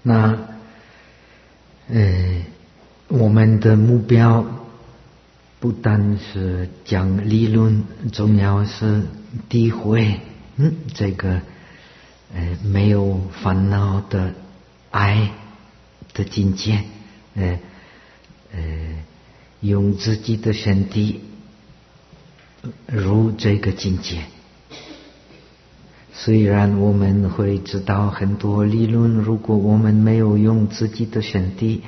那我们的目标不单是讲理论，重要是体会这个没有烦恼的爱的境界，用自己的身体入这个境界。虽然我们会知道很多理论，如果我们没有用自己的身体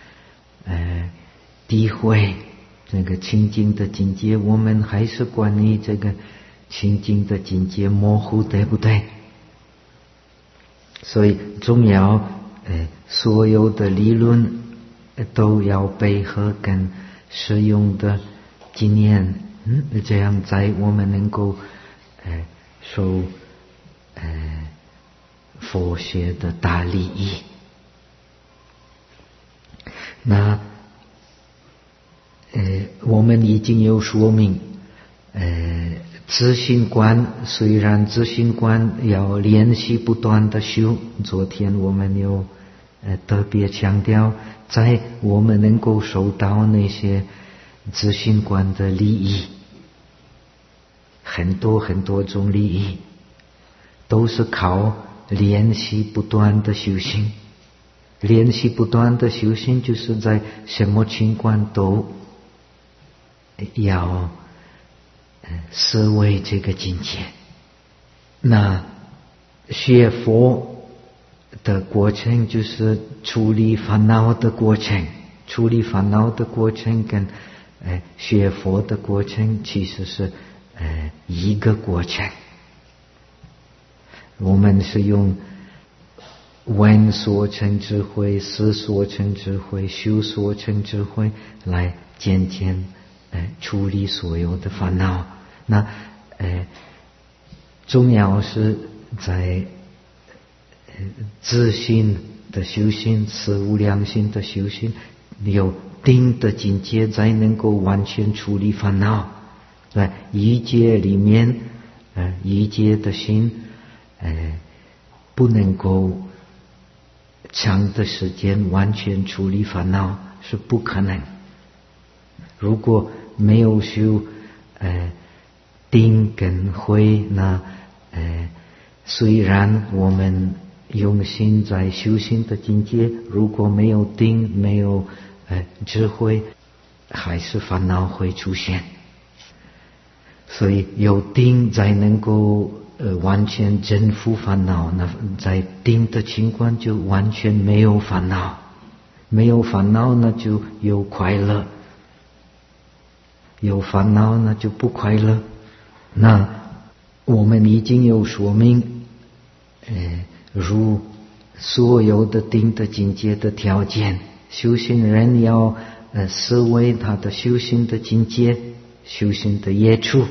体会这个清净的境界，我们还是关于这个清净的境界模糊，对不对？所以重要所有的理论都要配合跟实用的经验，这样在我们能够受佛学的大利益。那我们已经有说明，自信观，虽然自信观要练习不断的修，昨天我们有特别强调，在我们能够收到那些自信观的利益，很多很多种利益，都是靠练习不断的修行。练习不断的修行，就是在什么情况都要思维这个境界。那学佛的过程就是处理烦恼的过程，处理烦恼的过程跟学佛的过程其实是一个过程。我们是用闻所成智慧、思所成智慧、修所成智慧来渐渐处理所有的烦恼。那重要是在自信的修行、四无量心的修行，有定的境界才能够完全处理烦恼。在一界里面，一界的心不能够长的时间完全处理烦恼，是不可能。如果没有修定跟慧，那虽然我们用心在修行的境界，如果没有定，没有智慧，还是烦恼会出现。所以有定才能够完全征服烦恼，那在定的情况就完全没有烦恼，没有烦恼那就有快乐，有烦恼那就不快乐。那我们已经有说明如所有的定的境界的条件，修行人要思维他的修行的境界，修行的业处。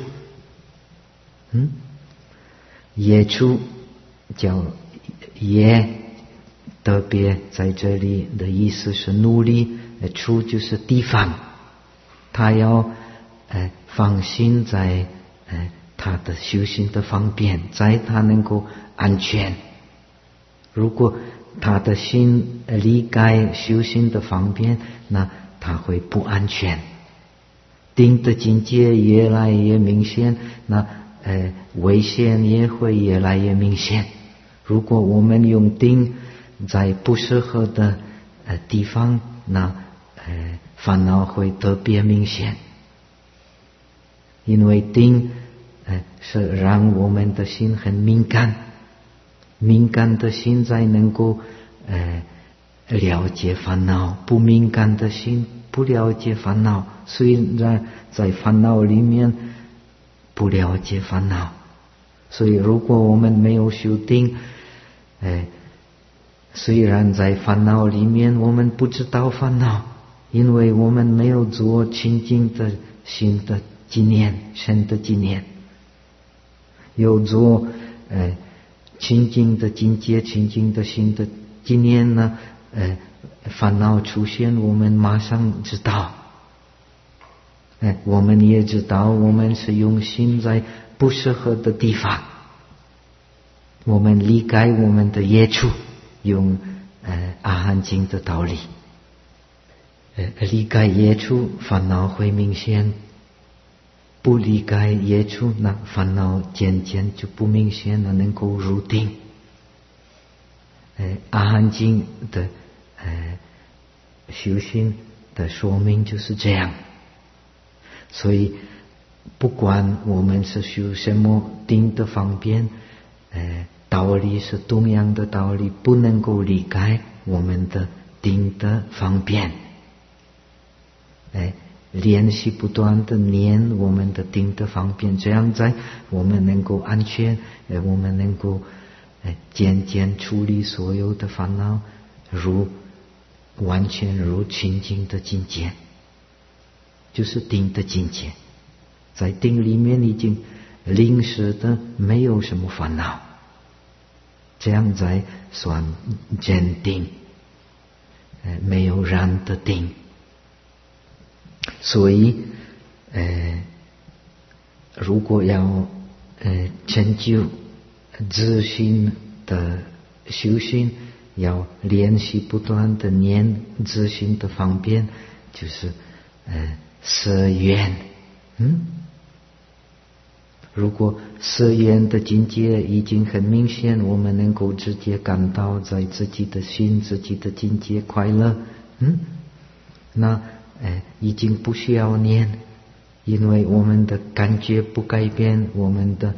业处叫业，特别在这里的意思是努力，处就是地方，他要放心在他的修行的方便，在他能够安全。如果他的心离开修行的方便，那他会不安全。定的境界越来越明显，那危险也会越来越明显。如果我们用定在不适合的地方，那烦恼会特别明显。因为定是让我们的心很敏感，敏感的心才能够了解烦恼，不敏感的心不了解烦恼，虽然在烦恼里面不了解烦恼。所以如果我们没有修定，虽然在烦恼里面我们不知道烦恼，因为我们没有做清净的心的纪念，身的纪念。有做清净的境界、清净的心的纪念呢，烦恼出现我们马上知道。我们也知道我们是用心在不适合的地方，我们离开我们的业处，用含经的道理。离开业处，烦恼会明显；不离开业处，那烦恼渐渐就不明显了，能够入定。阿含经的修行的说明就是这样。所以不管我们是修什么定的方便，道理是同样的道理，不能够离开我们的定的方便。练习不断的念我们的定的方便，这样在我们能够安全，我们能够渐渐处理所有的烦恼，完全如清净的境界，就是定的境界。在定里面已经临时的没有什么烦恼，这样才算真定，没有染的定。所以如果要成就自信的修行，要练习不断的念自信的方便，就是色缘。如果色缘的境界已经很明显，我们能够直接感到在自己的心、自己的境界快乐，那已经不需要念，因为我们的感觉不改变，我们的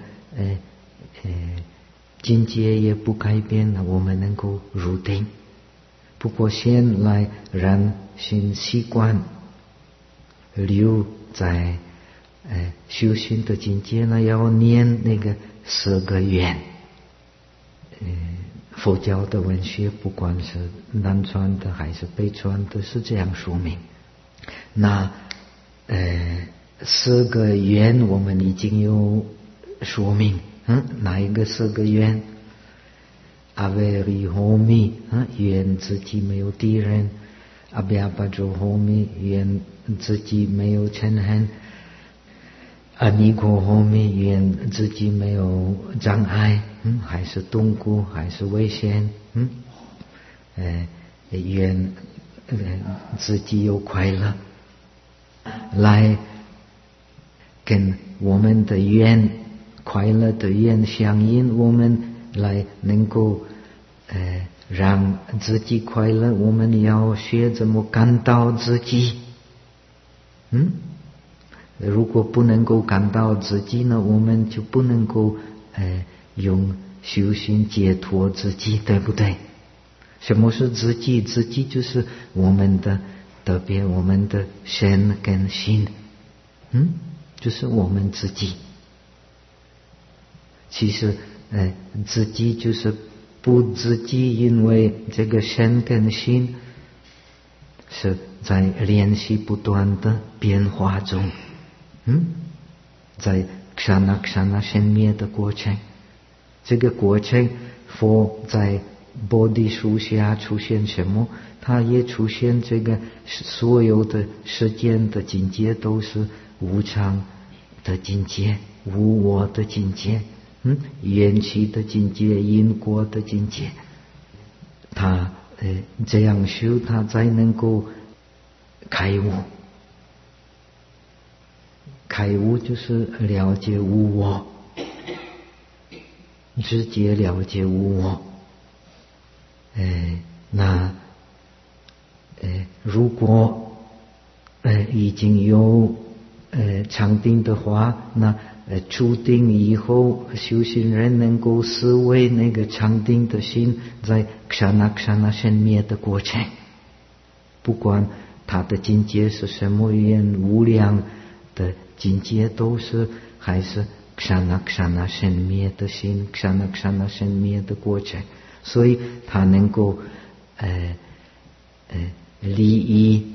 境界也不改变，我们能够入定。不过先来让心习惯留在修行的境界呢，要念那个4个愿。佛教的文学不管是南传的还是北传的，是这样说明。那4个愿我们已经有说明。哪一个4个愿？阿维里吼米，愿自己没有敌人；阿比亚巴卓吼米，愿自己没有嗔恨；阿尼果吼米，愿自己没有障碍，还是痛苦，还是危险，愿自己有快乐，来跟我们的愿快乐的愿相应，我们来能够让自己快乐，我们要学怎么感到自己。如果不能够感到自己呢，我们就不能够用修行解脱自己，对不对？什么是自己？自己就是我们的，特别我们的身跟心，就是我们自己。其实自己就是不自己，因为这个身跟心是在练习不断的变化中，在kshana kshana生灭的过程。这个过程，佛在菩提树下出现什么，它也出现这个所有的世间的境界都是无常的境界，无我的境界，缘起的境界，因果的境界。他这样修，他才能够开悟。开悟就是了解无我，直接了解无我。那如果已经有禅定的话，那出定以后，修行人能够思维那个禅定的心在kshana kshana生灭的过程，不管他的境界是什么样无量的境界，都是还是kshana kshana生灭的心，kshana kshana生灭的过程，所以他能够利益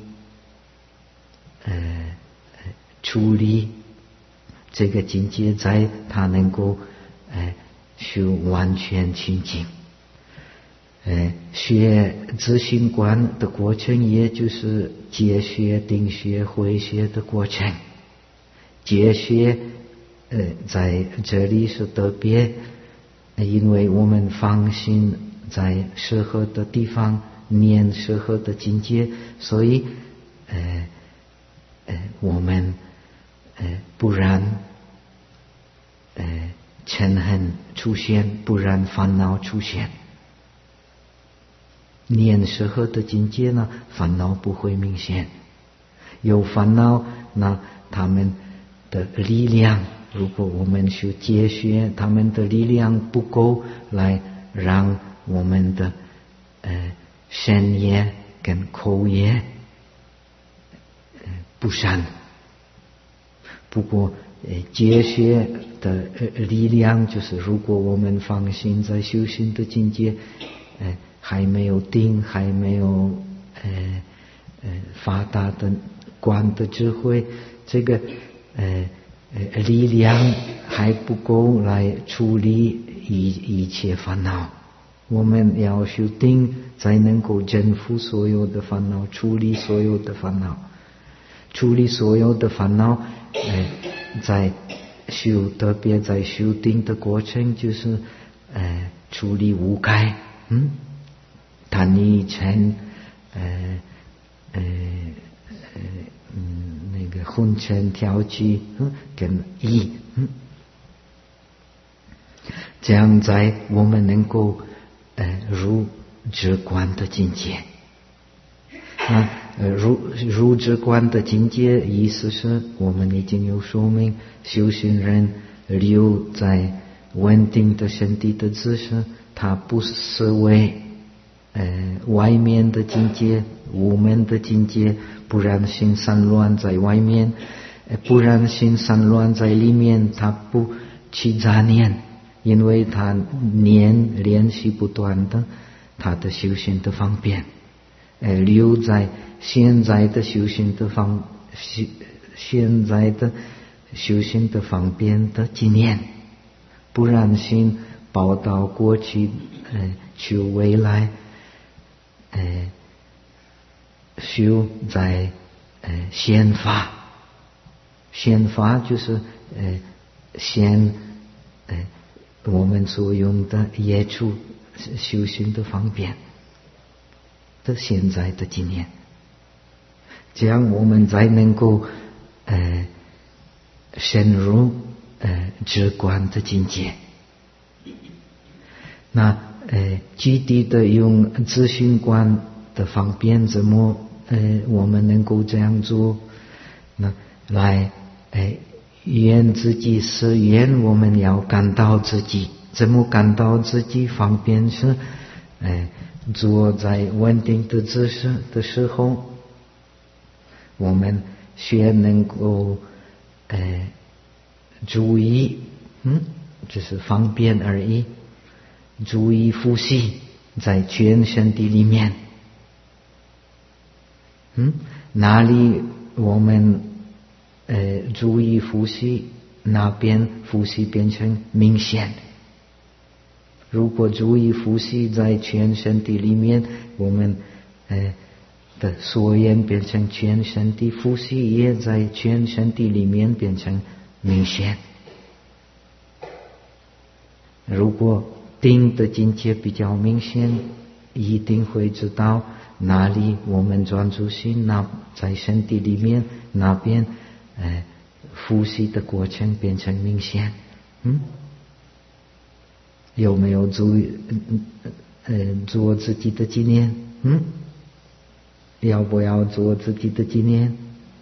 处理这个境界，在他能够修完全清净。学自性观的过程，也就是解学、定学、慧学的过程。解学在这里是特别，因为我们放心在适合的地方念适合的境界，所以我们不然嗔恨出现，不然烦恼出现。念适合的境界呢，烦恼不会明显。有烦恼，那他们的力量，如果我们去戒学，他们的力量不够来让我们的身业跟口业不善。不过戒学的力量，就是如果我们放心在修行的境界，还没有定，还没有发达的观的智慧，这个力量还不够来处理一切烦恼。我们要修定，才能够征服所有的烦恼，处理所有的烦恼。处理所有的烦恼，在特别在修定的过程，就是处理五盖，贪疑嗔，那个昏沉调剂，跟意，这样在我们能够入止观的境界。入止观的境界，意思是我们已经有说明，修行人留在稳定的身体的姿势，他不是为外面的境界、无门的境界，不然心散乱在外面，不然心散乱在里面，他不起杂念，因为他练习不断的，他的修行的方便。留在现在的修行的现在的修行的方便的经验，不然心报到过去，求未来，修在显法。显法就是显我们所用的业处修行的方便的现在的经验，这样我们才能够深入止观的境界。那具体的用咨询观的方便，怎么我们能够这样做？那来愿自己是愿我们要感到自己，怎么感到自己方便是坐在稳定的姿势的时候，我们学能够注意，只是方便而已。注意呼吸在全身体里面，哪里我们注意呼吸，那边呼吸变成明显。如果注意呼吸在全身体里面，我们的所言变成全身体，呼吸也在全身体里面变成明显。如果定的境界比较明显，一定会知道哪里我们专注心，那在身体里面那边呼吸的过程变成明显。有没有注意做自己的纪念？要不要做自己的纪念？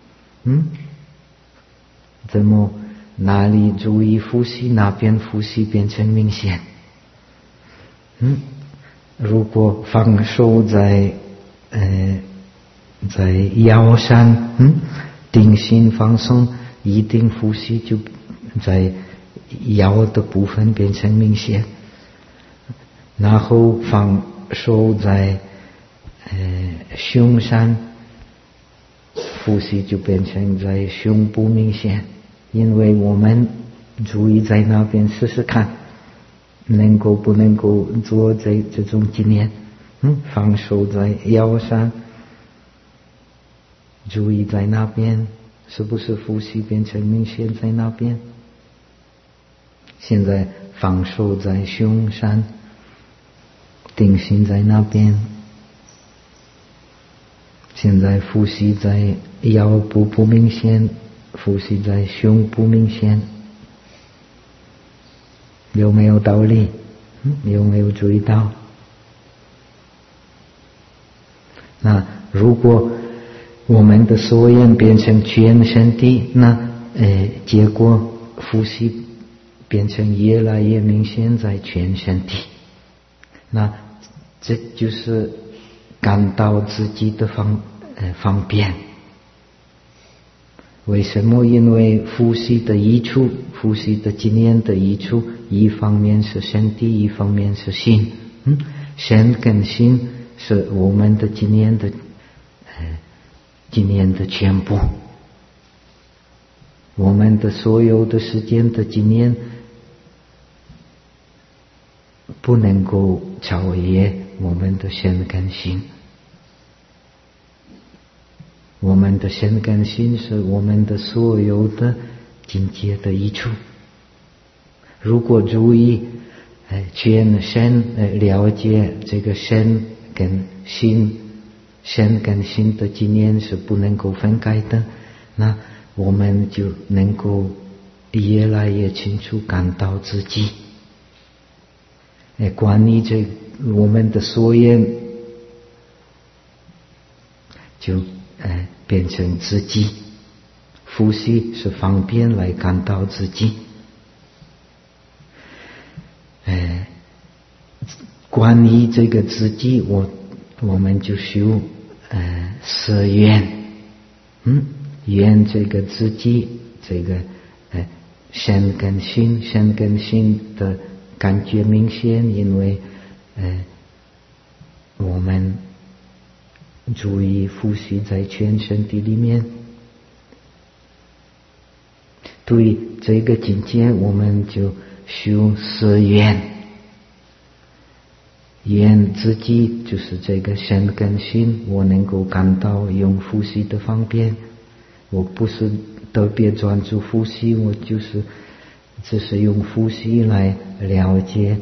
怎么哪里注意呼吸，那边呼吸变成明显？如果放手在腰上，定心放松，一定呼吸就在腰的部分变成明显。然后放手在胸上，呼吸就变成在胸部明显。因为我们注意在那边试试看，能够不能够做这种经验。放手在腰上，注意在那边，是不是呼吸变成明显在那边？现在放手在胸上，定心在那边， 现在呼吸在腰部不明显，呼吸在胸部明显，有没有道理？有没有注意到？那如果我们的所缘变成全身体，那结果呼吸变成越来越明显在全身体，那这就是感到自己的方便。为什么？因为呼吸的益处，呼吸的经验的益处，一方面是身体，一方面是心。身跟心是我们的经验的全部。我们的所有的时间的经验不能够超越我们的身跟心。我们的身跟心是我们的所有的境界的益处。如果注意全身了解这个身跟心，身跟心的经验是不能够分开的，那我们就能够越来越清楚感到自己。关于这我们的所缘就变成自己，呼吸是方便来感到自己。关于这个自己，我们就修色缘，缘这个自己，这个身跟心，身跟心的感觉明显，因为我们注意呼吸在全身体里面。对这个境界，我们就修色缘，缘自己就是这个身跟心，我能够感到用呼吸的方便。我不是特别专注呼吸，我只是用呼吸来了解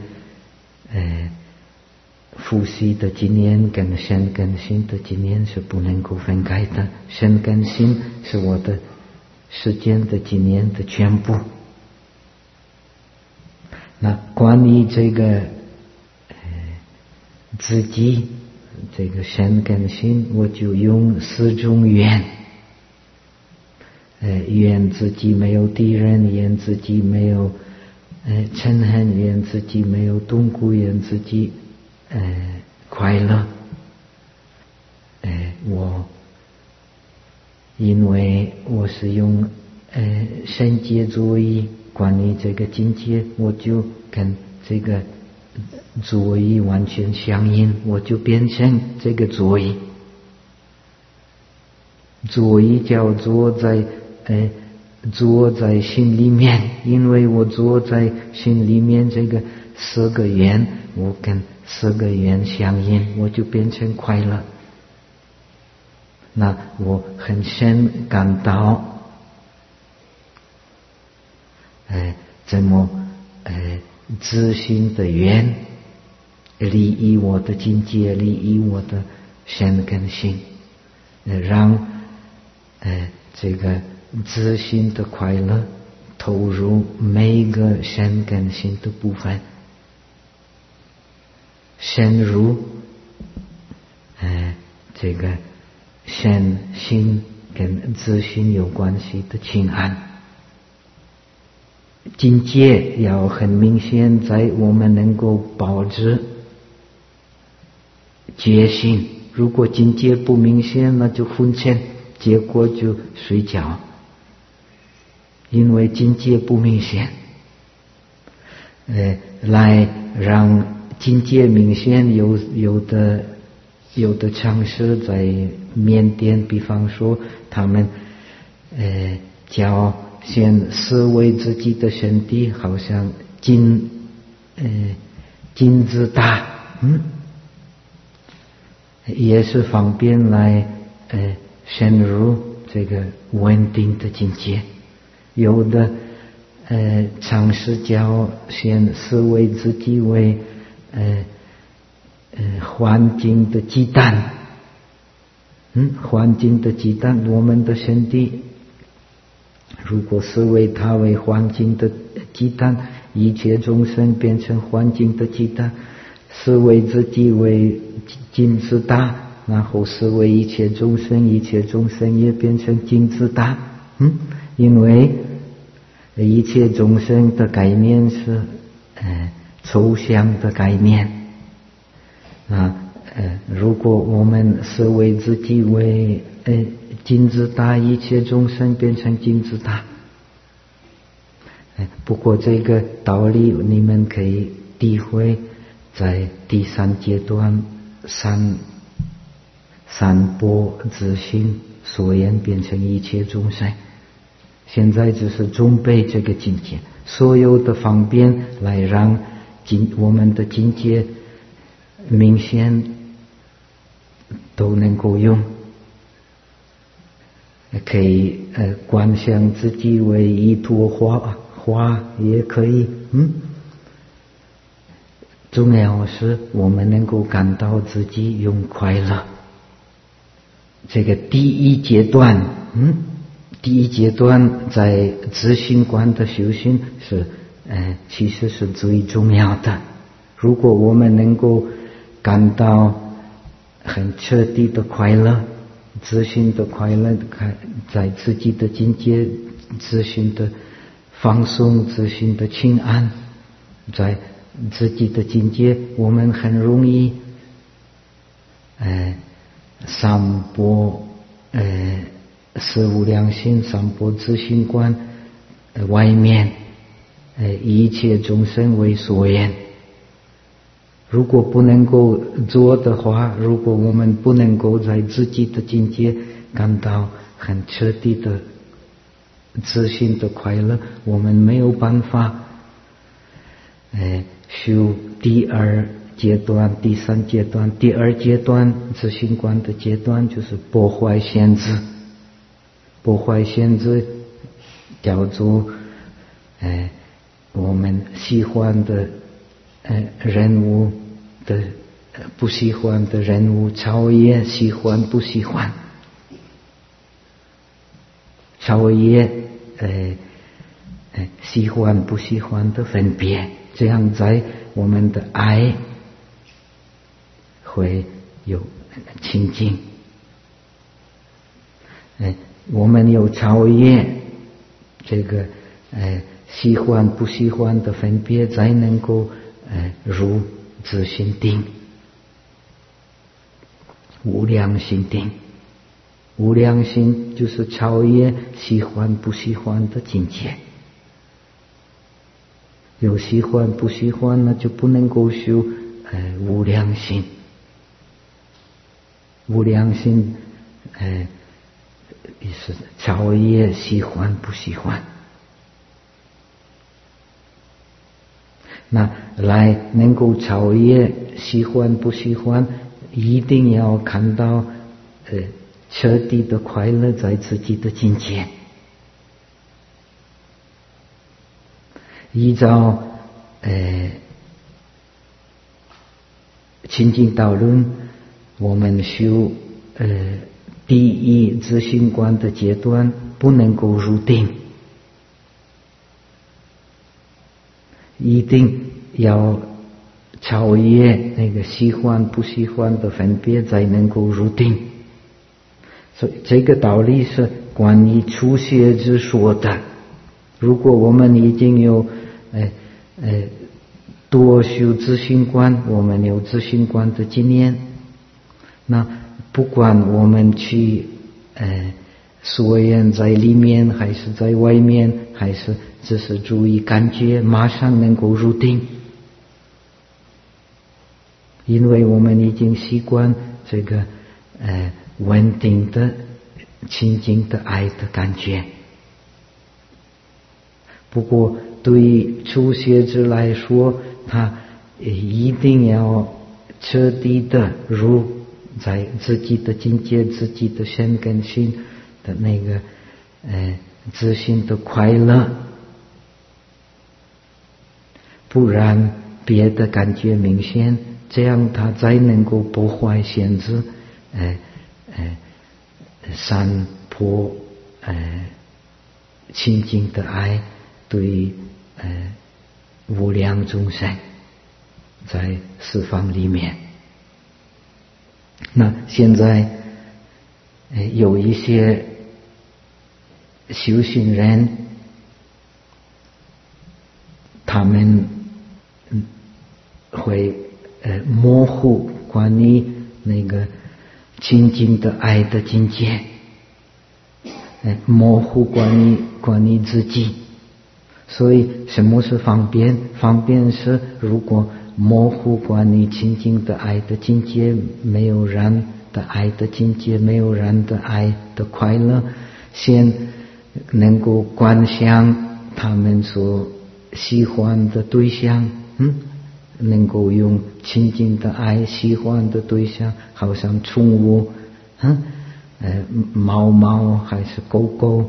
呼吸的经验跟身跟心的经验是不能够分开的。身跟心是我的时间的经验的全部。那关于这个自己，这个身跟心，我就用4种缘。缘自己没有敌人，缘自己没有嗔恨，缘自己没有痛苦，缘自己快乐。因为我是用身界作意关于这个境界，我就跟这个作意完全相应，我就变成这个作意。作意叫坐在心里面，因为我坐在心里面，这个4个缘，我跟4个缘相应，我就变成快乐。那我很深感到这么自信的缘利益我的境界，利益我的身跟心，让这个自信的快乐投入每一个身跟心的部分，深入这个身心跟自信有关系的情安。境界要很明显，在我们能够保持觉醒。如果境界不明显，那就昏沉，结果就睡觉。因为境界不明显，来让境界明显，有的常识在缅甸，比方说他们叫先思维自己的身体好像金子大，也是方便来深入这个稳定的境界。有的常识叫先思维自己为环境的鸡蛋， 环境的鸡蛋，我们的身体如果视为它为环境的鸡蛋，一切众生变成环境的鸡蛋，视为自己为金子大，然后视为一切众生也变成金子大。因为一切众生的概念是抽象的概念如果我们视为自己为金子大，一切众生变成金子大。不过这个道理你们可以体会在第三阶段三波自性所言变成一切众生。现在只是准备这个境界，所有的方便来让我们的境界明显都能够用。可以观想自己为一朵花也可以。重要是我们能够感到自己用快乐。这个第一阶段在自性观的修行是其实是最重要的。如果我们能够感到很彻底的快乐，自性的快乐，在自己的境界，自性的放松，自性的清安，在自己的境界，我们很容易三波四无量心，三波自性观外面一切众生为所言。如果不能够做的话，如果我们不能够在自己的境界感到很彻底的自信的快乐，我们没有办法修第二阶段、第三阶段。第二阶段自性观的阶段就是破坏限制。破坏限制叫做我们喜欢的人物的不喜欢的人物，超越喜欢不喜欢，超越喜欢不喜欢的分别，这样在我们的爱会有清净。我们有超越这个喜欢不喜欢的分别，才能够入自性定，无量心定。无量心就是超越喜欢不喜欢的境界。有喜欢不喜欢，那就不能够修无量心。无量心是超越喜欢不喜欢。那来能够超越喜欢不喜欢，一定要看到彻底的快乐在自己的境界。依照清净道论，我们修第一自性观的阶段不能够入定，一定要超越那个喜欢不喜欢的分别，才能够入定。所以这个道理是关于初学之说的。如果我们已经有多修自性观，我们有自性观的经验，那不管我们去所言在里面还是在外面，还是只是注意感觉，马上能够入定。因为我们已经习惯这个稳定的清净的爱的感觉。不过对于初学者来说，他一定要彻底的入在自己的境界、自己的身跟心的那个自信的快乐，不然别的感觉明显，这样他才能够破坏限制， 散播清净的爱对无量众生在四方里面。那现在有一些修行人，他们会模糊关于那个清净的爱的境界，模糊关于自己。所以什么是方便？方便是如果模糊关于清净的爱的境界，没有人的爱的境界，没有人的爱的快乐，先能够观想他们所喜欢的对象，能够用清净的爱喜欢的对象，好像宠物，猫猫还是狗狗，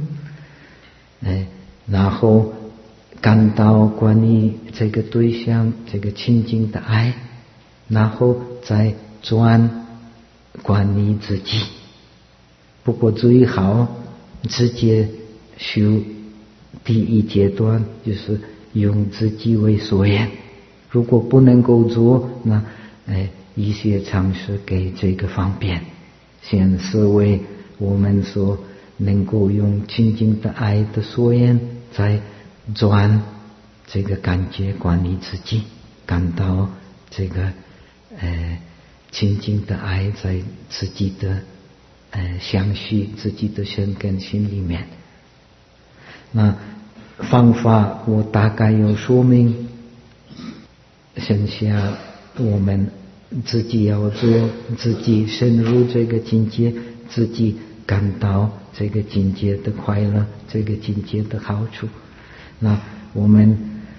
然后感到关于这个对象这个清净的爱，然后再转关于自己。不过最好直接修第一阶段，就是用自己为所缘。如果不能够做，那一些尝试给这个方便。先思维我们说能够用清净的爱的所缘，再转这个感觉关于自己，感到这个清净的爱在自己的相续自己的身跟心里面。那方法我大概有说明，剩下我们自己要做，自己深入这个境界，自己感到这个境界的快乐，这个境界的好处。那我们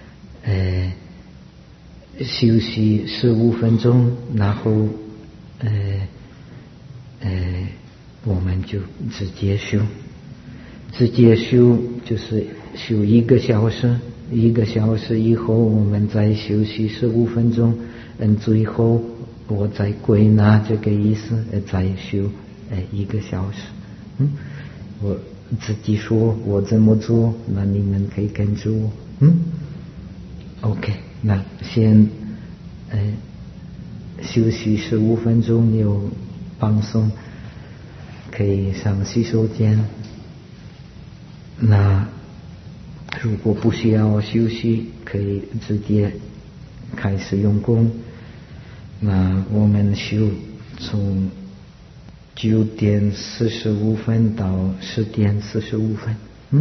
休息15分钟，然后我们就直接修。直接修就是修1个小时，1个小时以后我们再休息15分钟，最后我再归纳这个意思，再修1个小时。我自己说我怎么做，那你们可以跟着我。OK， 那先休息15分钟，有放松，可以上洗手间。那如果不需要休息，可以直接开始用功。那我们修从9点45分到10点45分。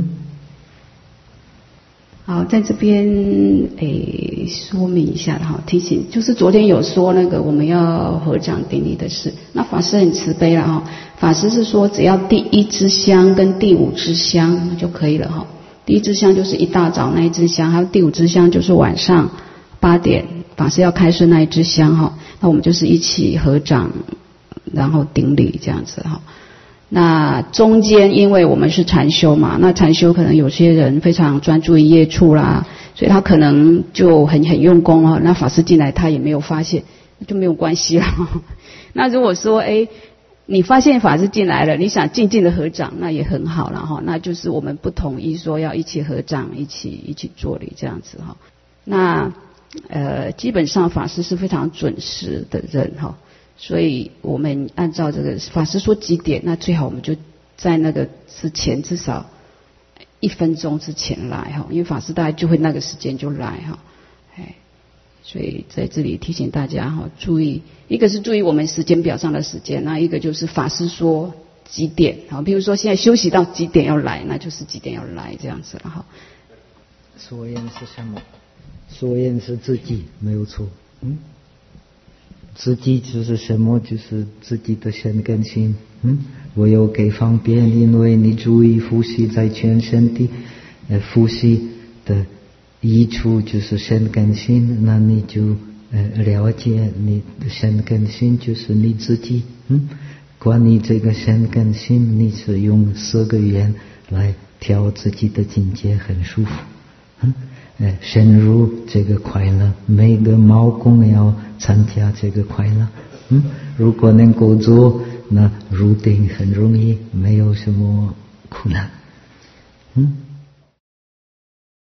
好，在这边说明一下哈，提醒就是昨天有说那个我们要合掌顶礼的事，那法师很慈悲了哈，法师是说只要第1支香跟第5支香就可以了哈。第1支香就是一大早那一支香，还有第5支香就是晚上8点法师要开示那一支香哈，那我们就是一起合掌然后顶礼这样子哈。那中间因为我们是禅修嘛，那禅修可能有些人非常专注于业处啦，所以他可能就很用功啊。那法师进来他也没有发现，就没有关系了。那如果说你发现法师进来了，你想静静的合掌，那也很好了哈。那就是我们不统一说要一起合掌，一起做礼这样子哈。那基本上法师是非常准时的人哈。所以我们按照这个法师说几点，那最好我们就在那个之前至少1分钟之前来哈，因为法师大概就会那个时间就来哈。所以在这里提醒大家哈，注意，一个是注意我们时间表上的时间，那一个就是法师说几点，好，比如说现在休息到几点要来，那就是几点要来这样子了哈。 所言是什么？所言是自己，没有错。自己就是什么？就是自己的身跟心。我有给方便，因为你注意呼吸在全身的呼吸的益处就是身跟心，那你就了解你的身跟心就是你自己。关于这个身跟心，你是用4个缘来调自己的境界，很舒服。深入这个快乐，每个毛孔要参加这个快乐。如果能够做， 那入定很容易，没有什么苦难。